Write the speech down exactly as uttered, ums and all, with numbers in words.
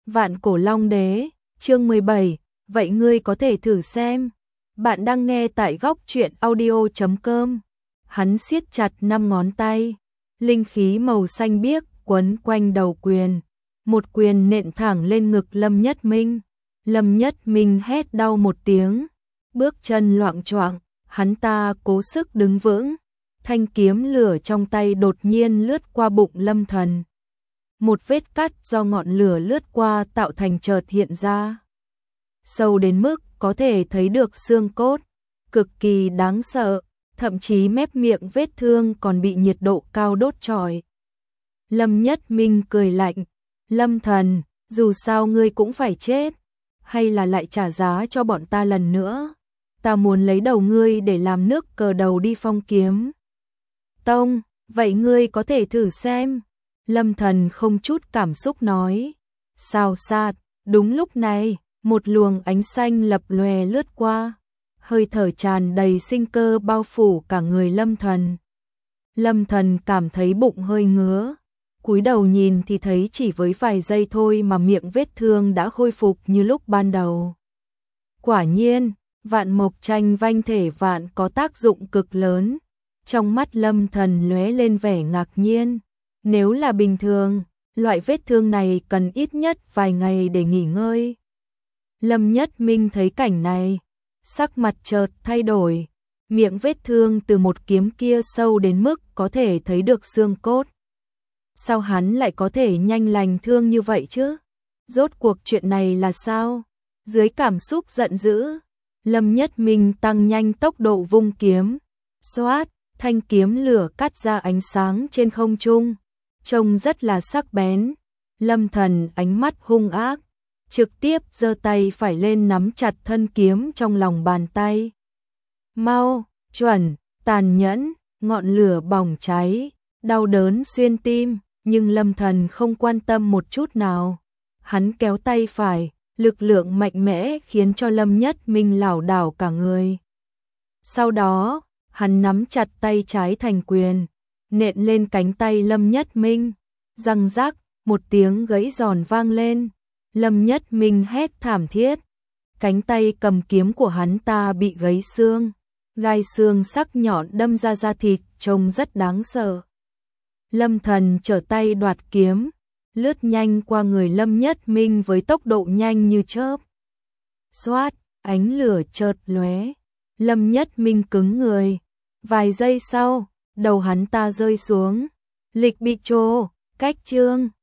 Vạn Cổ Long Đế, chương mười bảy, vậy ngươi có thể thử xem. Bạn đang nghe tại góc truyện audio chấm com. Hắn siết chặt năm ngón tay, linh khí màu xanh biếc quấn quanh đầu quyền, một quyền nện thẳng lên ngực Lâm Nhất Minh. Lâm Nhất Minh hét đau một tiếng, bước chân loạng choạng, hắn ta cố sức đứng vững. Thanh kiếm lửa trong tay đột nhiên lướt qua bụng Lâm Thần. Một vết cắt do ngọn lửa lướt qua tạo thành chợt hiện ra. Sâu đến mức có thể thấy được xương cốt, cực kỳ đáng sợ, thậm chí mép miệng vết thương còn bị nhiệt độ cao đốt chọi. Lâm Nhất Minh cười lạnh, Lâm Thần, dù sao ngươi cũng phải chết, hay là lại trả giá cho bọn ta lần nữa. Ta muốn lấy đầu ngươi để làm nước cờ đầu đi Phong Kiếm Tông, vậy ngươi có thể thử xem. Lâm Thần không chút cảm xúc nói. Xào xạc, đúng lúc này, một luồng ánh xanh lập lòe lướt qua, hơi thở tràn đầy sinh cơ bao phủ cả người Lâm Thần. Lâm Thần cảm thấy bụng hơi ngứa, cúi đầu nhìn thì thấy chỉ với vài giây thôi mà miệng vết thương đã khôi phục như lúc ban đầu. Quả nhiên, Vạn Mộc Tranh Vanh Thể Vạn có tác dụng cực lớn. Trong mắt Lâm Thần lóe lên vẻ ngạc nhiên. Nếu là bình thường, loại vết thương này cần ít nhất vài ngày để nghỉ ngơi. Lâm Nhất Minh thấy cảnh này, sắc mặt chợt thay đổi, miệng vết thương từ một kiếm kia sâu đến mức có thể thấy được xương cốt. Sao hắn lại có thể nhanh lành thương như vậy chứ? Rốt cuộc chuyện này là sao? Dưới cảm xúc giận dữ, Lâm Nhất Minh tăng nhanh tốc độ vung kiếm, xoát, thanh kiếm lửa cắt ra ánh sáng trên không trung, trông rất là sắc bén. Lâm Thần ánh mắt hung ác, trực tiếp giơ tay phải lên nắm chặt thân kiếm trong lòng bàn tay. Mau, chuẩn, tàn nhẫn, ngọn lửa bỏng cháy, đau đớn xuyên tim, nhưng Lâm Thần không quan tâm một chút nào. Hắn kéo tay phải, lực lượng mạnh mẽ khiến cho Lâm Nhất Minh lảo đảo cả người. Sau đó, hắn nắm chặt tay trái thành quyền, nện lên cánh tay Lâm Nhất Minh, răng rắc, một tiếng gãy giòn vang lên. Lâm Nhất Minh hét thảm thiết, cánh tay cầm kiếm của hắn ta bị gãy xương, gai xương sắc nhọn đâm ra da thịt, trông rất đáng sợ. Lâm Thần trở tay đoạt kiếm, lướt nhanh qua người Lâm Nhất Minh với tốc độ nhanh như chớp. Xoát, ánh lửa chợt lóe, Lâm Nhất Minh cứng người. Vài giây sau, đầu hắn ta rơi xuống. Lịch bị trô, cách chương.